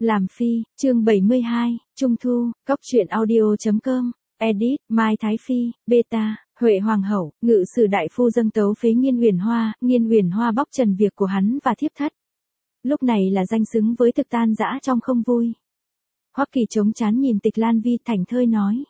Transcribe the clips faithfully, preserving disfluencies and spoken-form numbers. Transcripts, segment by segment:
Làm phi, chương bảy mươi hai, Trung thu, cóc truyện audio.com, edit, Mai Thái Phi, beta, Huệ Hoàng hậu, ngự sử đại phu dâng tấu phế Nghiên Uyển Hoa, Nghiên Uyển Hoa bóc trần việc của hắn và thiếp thất. Lúc này là danh xứng với thực tan dã trong không vui. Hoắc Kỳ chống chán nhìn Tịch Lan Vi thảnh thơi nói.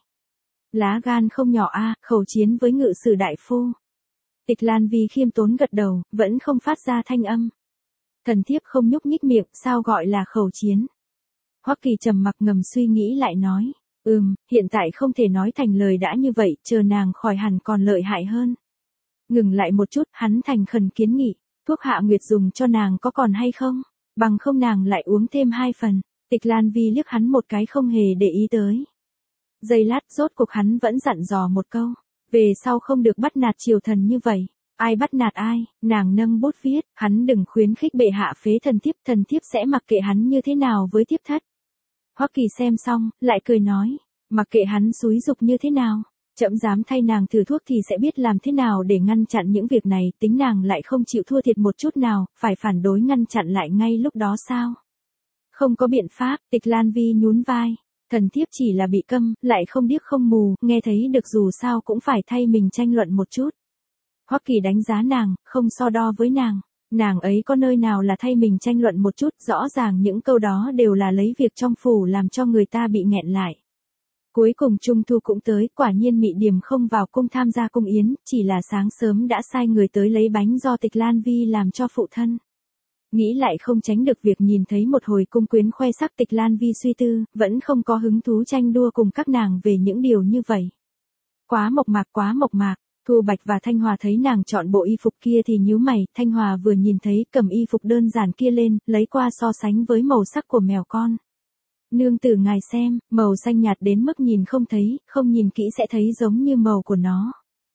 Lá gan không nhỏ a, khẩu chiến với ngự sử đại phu. Tịch Lan Vi khiêm tốn gật đầu, vẫn không phát ra thanh âm. Thần thiếp không nhúc nhích miệng, sao gọi là khẩu chiến? Hoắc Kỳ trầm mặc ngầm suy nghĩ lại nói, ừm, hiện tại không thể nói thành lời đã như vậy, chờ nàng khỏi hẳn còn lợi hại hơn. Ngừng lại một chút, hắn thành khẩn kiến nghị, thuốc hạ nguyệt dùng cho nàng có còn hay không? Bằng không nàng lại uống thêm hai phần. Tịch Lan Vi liếc hắn một cái không hề để ý tới. Giây lát rốt cuộc hắn vẫn dặn dò một câu, về sau không được bắt nạt triều thần như vậy. Ai bắt nạt ai, nàng nâng bút viết, hắn đừng khuyến khích bệ hạ phế thần thiếp, thần thiếp sẽ mặc kệ hắn như thế nào với thiếp thất. Hoắc Kỳ xem xong, lại cười nói, mặc kệ hắn xúi dục như thế nào, trẫm dám thay nàng thử thuốc thì sẽ biết làm thế nào để ngăn chặn những việc này, tính nàng lại không chịu thua thiệt một chút nào, phải phản đối ngăn chặn lại ngay lúc đó sao? Không có biện pháp, Tịch Lan Vi nhún vai, thần thiếp chỉ là bị câm, lại không điếc không mù, nghe thấy được dù sao cũng phải thay mình tranh luận một chút. Hoắc Kỳ đánh giá nàng, không so đo với nàng, nàng ấy có nơi nào là thay mình tranh luận một chút, rõ ràng những câu đó đều là lấy việc trong phủ làm cho người ta bị nghẹn lại. Cuối cùng Trung thu cũng tới, quả nhiên Mị Điềm không vào cung tham gia cung yến, chỉ là sáng sớm đã sai người tới lấy bánh do Tịch Lan Vi làm cho phụ thân. Nghĩ lại không tránh được việc nhìn thấy một hồi cung quyến khoe sắc, Tịch Lan Vi suy tư, vẫn không có hứng thú tranh đua cùng các nàng về những điều như vậy. Quá mộc mạc quá mộc mạc. Thu Bạch và Thanh Hòa thấy nàng chọn bộ y phục kia thì nhíu mày, Thanh Hòa vừa nhìn thấy cầm y phục đơn giản kia lên, lấy qua so sánh với màu sắc của mèo con. Nương tử ngài xem, màu xanh nhạt đến mức nhìn không thấy, không nhìn kỹ sẽ thấy giống như màu của nó.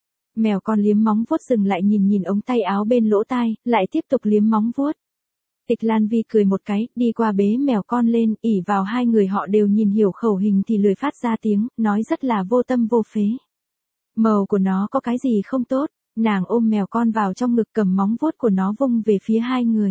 Mèo con liếm móng vuốt dừng lại nhìn nhìn ống tay áo bên lỗ tai, lại tiếp tục liếm móng vuốt. Tịch Lan Vi cười một cái, đi qua bế mèo con lên, ỉ vào hai người họ đều nhìn hiểu khẩu hình thì lười phát ra tiếng, nói rất là vô tâm vô phế. Màu của nó có cái gì không tốt, nàng ôm mèo con vào trong ngực cầm móng vuốt của nó vung về phía hai người.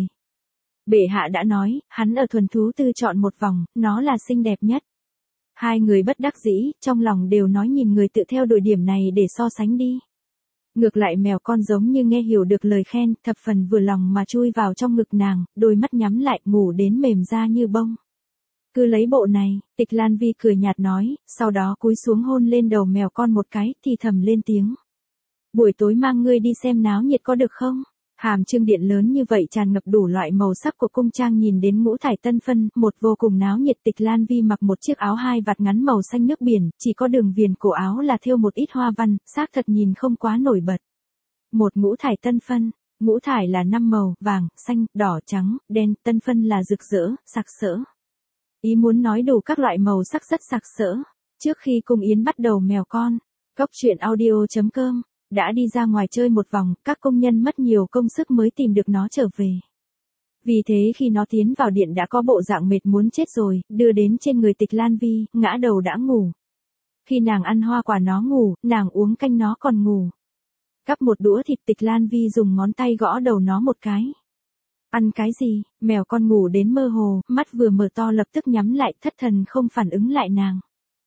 Bệ hạ đã nói, hắn ở thuần thú tư chọn một vòng, nó là xinh đẹp nhất. Hai người bất đắc dĩ, trong lòng đều nói nhìn người tự theo đuổi điểm này để so sánh đi. Ngược lại mèo con giống như nghe hiểu được lời khen, thập phần vừa lòng mà chui vào trong ngực nàng, đôi mắt nhắm lại ngủ đến mềm ra như bông. Cứ lấy bộ này, Tịch Lan Vi cười nhạt nói, sau đó cúi xuống hôn lên đầu mèo con một cái, thì thầm lên tiếng. Buổi tối mang ngươi đi xem náo nhiệt có được không? Hàm trương điện lớn như vậy tràn ngập đủ loại màu sắc của cung trang, nhìn đến ngũ thải tân phân, một vô cùng náo nhiệt. Tịch Lan Vi mặc một chiếc áo hai vạt ngắn màu xanh nước biển, chỉ có đường viền cổ áo là thêu một ít hoa văn, xác thật nhìn không quá nổi bật. Một ngũ thải tân phân, ngũ thải là năm màu, vàng, xanh, đỏ, trắng, đen, tân phân là rực rỡ, sặc sỡ. Ý muốn nói đủ các loại màu sắc rất sặc sỡ. Trước khi cung yến bắt đầu, mèo con, cóc truyện audio.com, đã đi ra ngoài chơi một vòng, các công nhân mất nhiều công sức mới tìm được nó trở về. Vì thế khi nó tiến vào điện đã có bộ dạng mệt muốn chết rồi, đưa đến trên người Tịch Lan Vi, ngã đầu đã ngủ. Khi nàng ăn hoa quả nó ngủ, nàng uống canh nó còn ngủ. Cắp một đũa thịt, Tịch Lan Vi dùng ngón tay gõ đầu nó một cái. Ăn cái gì? Mèo con ngủ đến mơ hồ, mắt vừa mở to lập tức nhắm lại, thất thần không phản ứng lại nàng.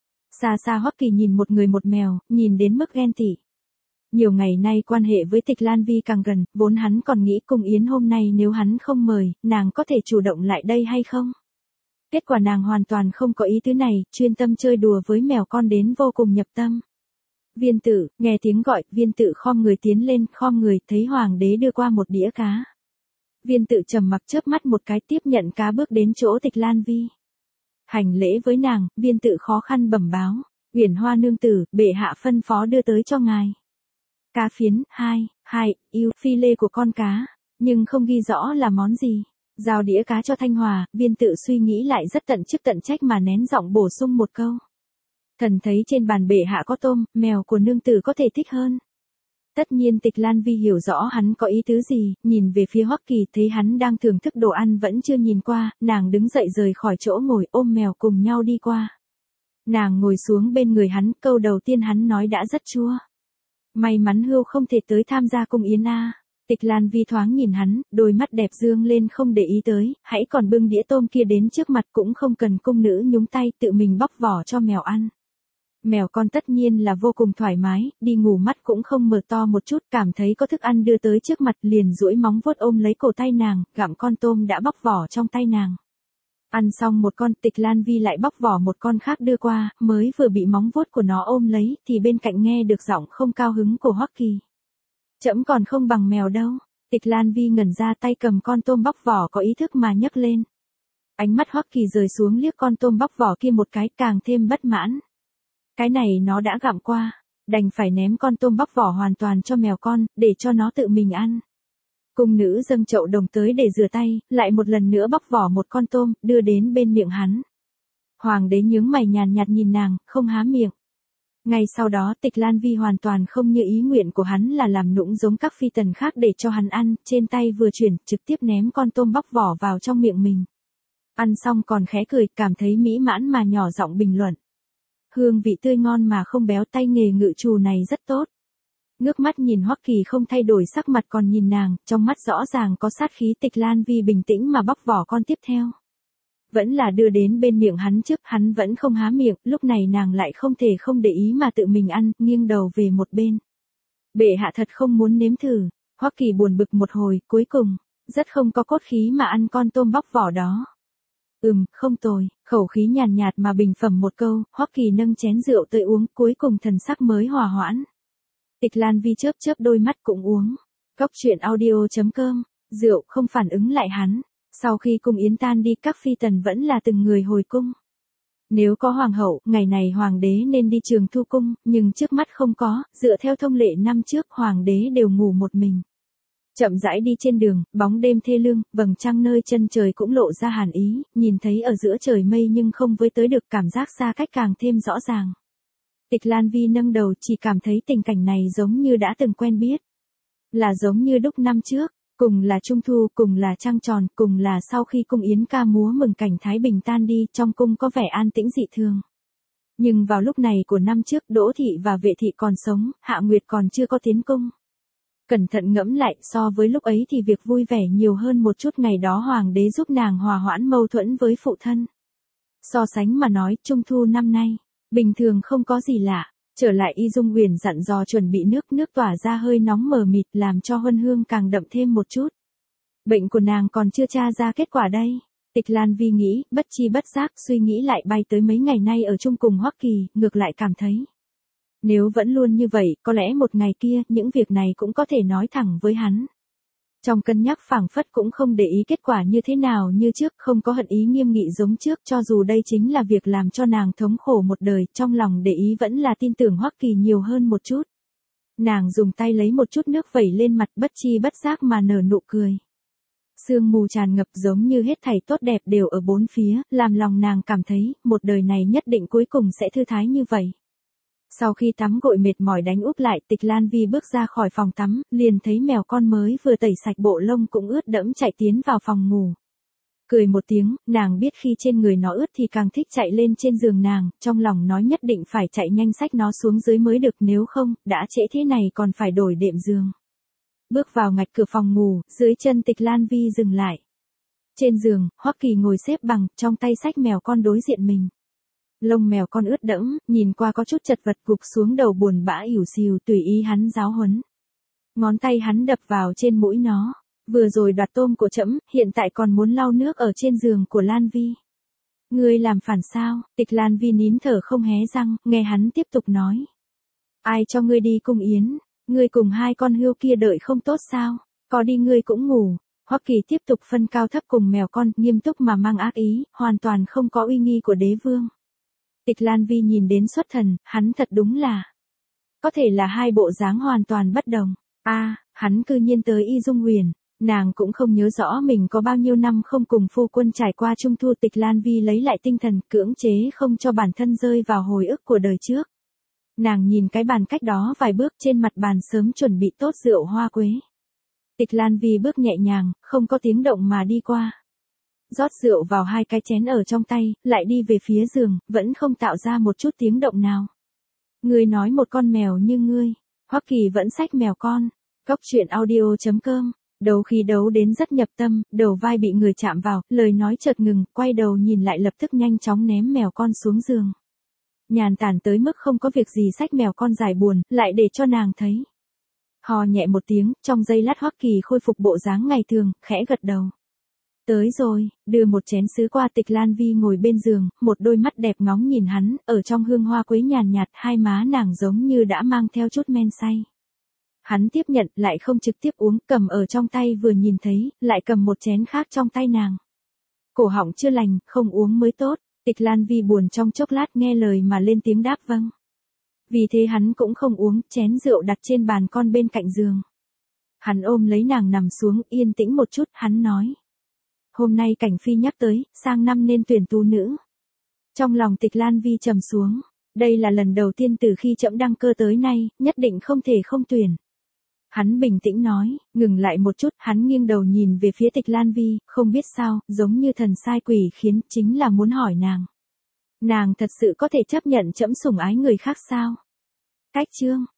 Xa xa Hoắc Kỳ nhìn một người một mèo, nhìn đến mức ghen tị. Nhiều ngày nay quan hệ với Tịch Lan Vi càng gần, vốn hắn còn nghĩ cung yến hôm nay nếu hắn không mời, nàng có thể chủ động lại đây hay không? Kết quả nàng hoàn toàn không có ý tứ này, chuyên tâm chơi đùa với mèo con đến vô cùng nhập tâm. Viên tự, nghe tiếng gọi, viên tự khom người tiến lên, khom người, thấy hoàng đế đưa qua một đĩa cá. Viên tự trầm mặc chớp mắt một cái, tiếp nhận cá bước đến chỗ Tịch Lan Vi. Hành lễ với nàng, viên tự khó khăn bẩm báo, Uyển Hoa nương tử, bệ hạ phân phó đưa tới cho ngài. Cá phiến, hai, hai, yêu, phi lê của con cá, nhưng không ghi rõ là món gì. Giao đĩa cá cho Thanh Hòa, viên tự suy nghĩ lại rất tận chức tận trách mà nén giọng bổ sung một câu. Thần thấy trên bàn bệ hạ có tôm, mèo của nương tử có thể thích hơn. Tất nhiên Tịch Lan Vi hiểu rõ hắn có ý tứ gì, nhìn về phía Hoắc Kỳ thấy hắn đang thưởng thức đồ ăn vẫn chưa nhìn qua, nàng đứng dậy rời khỏi chỗ ngồi ôm mèo cùng nhau đi qua. Nàng ngồi xuống bên người hắn, câu đầu tiên hắn nói đã rất chua. May mắn Hưu không thể tới tham gia cung yến a. Tịch Lan Vi thoáng nhìn hắn, đôi mắt đẹp dương lên không để ý tới, hãy còn bưng đĩa tôm kia đến trước mặt cũng không cần cung nữ nhúng tay tự mình bóc vỏ cho mèo ăn. Mèo con tất nhiên là vô cùng thoải mái, đi ngủ mắt cũng không mở to một chút, cảm thấy có thức ăn đưa tới trước mặt liền duỗi móng vuốt ôm lấy cổ tay nàng, gặm con tôm đã bóc vỏ trong tay nàng. Ăn xong một con, Tịch Lan Vi lại bóc vỏ một con khác đưa qua, mới vừa bị móng vuốt của nó ôm lấy, thì bên cạnh nghe được giọng không cao hứng của Hoắc Kỳ. Trẫm còn không bằng mèo đâu. Tịch Lan Vi ngẩn ra, tay cầm con tôm bóc vỏ có ý thức mà nhấc lên. Ánh mắt Hoắc Kỳ rời xuống liếc con tôm bóc vỏ kia một cái, càng thêm bất mãn. Cái này nó đã gặm qua, đành phải ném con tôm bóc vỏ hoàn toàn cho mèo con, để cho nó tự mình ăn. Cung nữ dâng chậu đồng tới để rửa tay, lại một lần nữa bóc vỏ một con tôm, đưa đến bên miệng hắn. Hoàng đế nhướng mày nhàn nhạt nhìn nàng, không há miệng. Ngay sau đó Tịch Lan Vi hoàn toàn không như ý nguyện của hắn là làm nũng giống các phi tần khác để cho hắn ăn, trên tay vừa chuyển, trực tiếp ném con tôm bóc vỏ vào trong miệng mình. Ăn xong còn khẽ cười, cảm thấy mỹ mãn mà nhỏ giọng bình luận. Hương vị tươi ngon mà không béo, tay nghề ngự trù này rất tốt. Ngước mắt nhìn Hoắc Kỳ không thay đổi sắc mặt còn nhìn nàng, trong mắt rõ ràng có sát khí. Tịch Lan Vi bình tĩnh mà bóc vỏ con tiếp theo. Vẫn là đưa đến bên miệng hắn trước, hắn vẫn không há miệng, lúc này nàng lại không thể không để ý mà tự mình ăn, nghiêng đầu về một bên. Bệ hạ thật không muốn nếm thử. Hoắc Kỳ buồn bực một hồi, cuối cùng, rất không có cốt khí mà ăn con tôm bóc vỏ đó. Ừm, không tồi, khẩu khí nhàn nhạt, nhạt mà bình phẩm một câu, Hoắc Kỳ nâng chén rượu tới uống, cuối cùng thần sắc mới hòa hoãn. Tịch Lan Vi chớp chớp đôi mắt cũng uống. Cốc truyện audio chấm com, rượu không phản ứng lại hắn. Sau khi cung yến tan đi, các phi tần vẫn là từng người hồi cung. Nếu có hoàng hậu, ngày này hoàng đế nên đi Trường Thu cung, nhưng trước mắt không có, dựa theo thông lệ năm trước hoàng đế đều ngủ một mình. Chậm rãi đi trên đường, bóng đêm thê lương, vầng trăng nơi chân trời cũng lộ ra hàn ý, nhìn thấy ở giữa trời mây nhưng không với tới được, cảm giác xa cách càng thêm rõ ràng. Tịch Lan Vi nâng đầu, chỉ cảm thấy tình cảnh này giống như đã từng quen biết. Là giống như đúc năm trước, cùng là trung thu, cùng là trăng tròn, cùng là sau khi cung yến ca múa mừng cảnh Thái Bình tan đi, trong cung có vẻ an tĩnh dị thường. Nhưng vào lúc này của năm trước, Đỗ thị và Vệ thị còn sống, Hạ Nguyệt còn chưa có tiến cung. Cẩn thận ngẫm lại, so với lúc ấy thì việc vui vẻ nhiều hơn một chút, ngày đó hoàng đế giúp nàng hòa hoãn mâu thuẫn với phụ thân. So sánh mà nói, trung thu năm nay, bình thường không có gì lạ. Trở lại Y Dung Huyền dặn dò chuẩn bị nước, nước tỏa ra hơi nóng mờ mịt làm cho huân hương càng đậm thêm một chút. Bệnh của nàng còn chưa tra ra kết quả đây. Tịch Lan Vi nghĩ, bất chi bất giác suy nghĩ lại bay tới mấy ngày nay ở chung cùng Hoắc Kỳ, ngược lại cảm thấy. Nếu vẫn luôn như vậy, có lẽ một ngày kia, những việc này cũng có thể nói thẳng với hắn. Trong cân nhắc phảng phất cũng không để ý kết quả như thế nào như trước, không có hận ý nghiêm nghị giống trước, cho dù đây chính là việc làm cho nàng thống khổ một đời, trong lòng để ý vẫn là tin tưởng Hoắc Kỳ nhiều hơn một chút. Nàng dùng tay lấy một chút nước vẩy lên mặt, bất chi bất giác mà nở nụ cười. Sương mù tràn ngập giống như hết thảy tốt đẹp đều ở bốn phía, làm lòng nàng cảm thấy, một đời này nhất định cuối cùng sẽ thư thái như vậy. Sau khi tắm gội mệt mỏi đánh úp lại, Tịch Lan Vi bước ra khỏi phòng tắm, liền thấy mèo con mới vừa tẩy sạch bộ lông cũng ướt đẫm chạy tiến vào phòng ngủ. Cười một tiếng, nàng biết khi trên người nó ướt thì càng thích chạy lên trên giường nàng, trong lòng nói nhất định phải chạy nhanh xách nó xuống dưới mới được, nếu không, đã trễ thế này còn phải đổi đệm giường. Bước vào ngạch cửa phòng ngủ, dưới chân Tịch Lan Vi dừng lại. Trên giường, Hoắc Kỳ ngồi xếp bằng, trong tay xách mèo con đối diện mình. Lông mèo con ướt đẫm, nhìn qua có chút chật vật, gục xuống đầu buồn bã ỉu xìu, tùy ý hắn giáo huấn. Ngón tay hắn đập vào trên mũi nó. Vừa rồi đoạt tôm của trẫm, hiện tại còn muốn lau nước ở trên giường của Lan Vi. Ngươi làm phản sao? Tịch Lan Vi nín thở không hé răng, nghe hắn tiếp tục nói. Ai cho ngươi đi cung yến? Ngươi cùng hai con hươu kia đợi không tốt sao? Có đi ngươi cũng ngủ. Hoắc Kỳ tiếp tục phân cao thấp cùng mèo con, nghiêm túc mà mang ác ý, hoàn toàn không có uy nghi của đế vương. Tịch Lan Vi nhìn đến xuất thần, hắn thật đúng là. Có thể là hai bộ dáng hoàn toàn bất đồng. A, à, hắn cư nhiên tới Y Dung Huyền. Nàng cũng không nhớ rõ mình có bao nhiêu năm không cùng phu quân trải qua trung thu. Tịch Lan Vi lấy lại tinh thần, cưỡng chế không cho bản thân rơi vào hồi ức của đời trước. Nàng nhìn cái bàn cách đó vài bước, trên mặt bàn sớm chuẩn bị tốt rượu hoa quế. Tịch Lan Vi bước nhẹ nhàng, không có tiếng động mà đi qua. Rót rượu vào hai cái chén ở trong tay, lại đi về phía giường, vẫn không tạo ra một chút tiếng động nào. Ngươi nói một con mèo như ngươi, Hoắc Kỳ vẫn xách mèo con. Cóc truyện audio chấm com. Đấu khí đấu đến rất nhập tâm, đầu vai bị người chạm vào, lời nói chợt ngừng, quay đầu nhìn lại lập tức nhanh chóng ném mèo con xuống giường. Nhàn tản tới mức không có việc gì xách mèo con giải buồn, lại để cho nàng thấy. Hò nhẹ một tiếng, trong giây lát Hoắc Kỳ khôi phục bộ dáng ngày thường, khẽ gật đầu. Tới rồi, đưa một chén sứ qua. Tịch Lan Vi ngồi bên giường, một đôi mắt đẹp ngóng nhìn hắn, ở trong hương hoa quế nhàn nhạt, hai má nàng giống như đã mang theo chút men say. Hắn tiếp nhận, lại không trực tiếp uống, cầm ở trong tay vừa nhìn thấy, lại cầm một chén khác trong tay nàng. Cổ họng chưa lành, không uống mới tốt. Tịch Lan Vi buồn trong chốc lát nghe lời mà lên tiếng đáp vâng. Vì thế hắn cũng không uống, chén rượu đặt trên bàn con bên cạnh giường. Hắn ôm lấy nàng nằm xuống, yên tĩnh một chút, hắn nói. Hôm nay Cảnh Phi nhắc tới, sang năm nên tuyển tú nữ. Trong lòng Tịch Lan Vi trầm xuống, đây là lần đầu tiên từ khi trẫm đăng cơ tới nay, nhất định không thể không tuyển. Hắn bình tĩnh nói, ngừng lại một chút, hắn nghiêng đầu nhìn về phía Tịch Lan Vi, không biết sao, giống như thần sai quỷ khiến, chính là muốn hỏi nàng. Nàng thật sự có thể chấp nhận trẫm sủng ái người khác sao? Cách chương.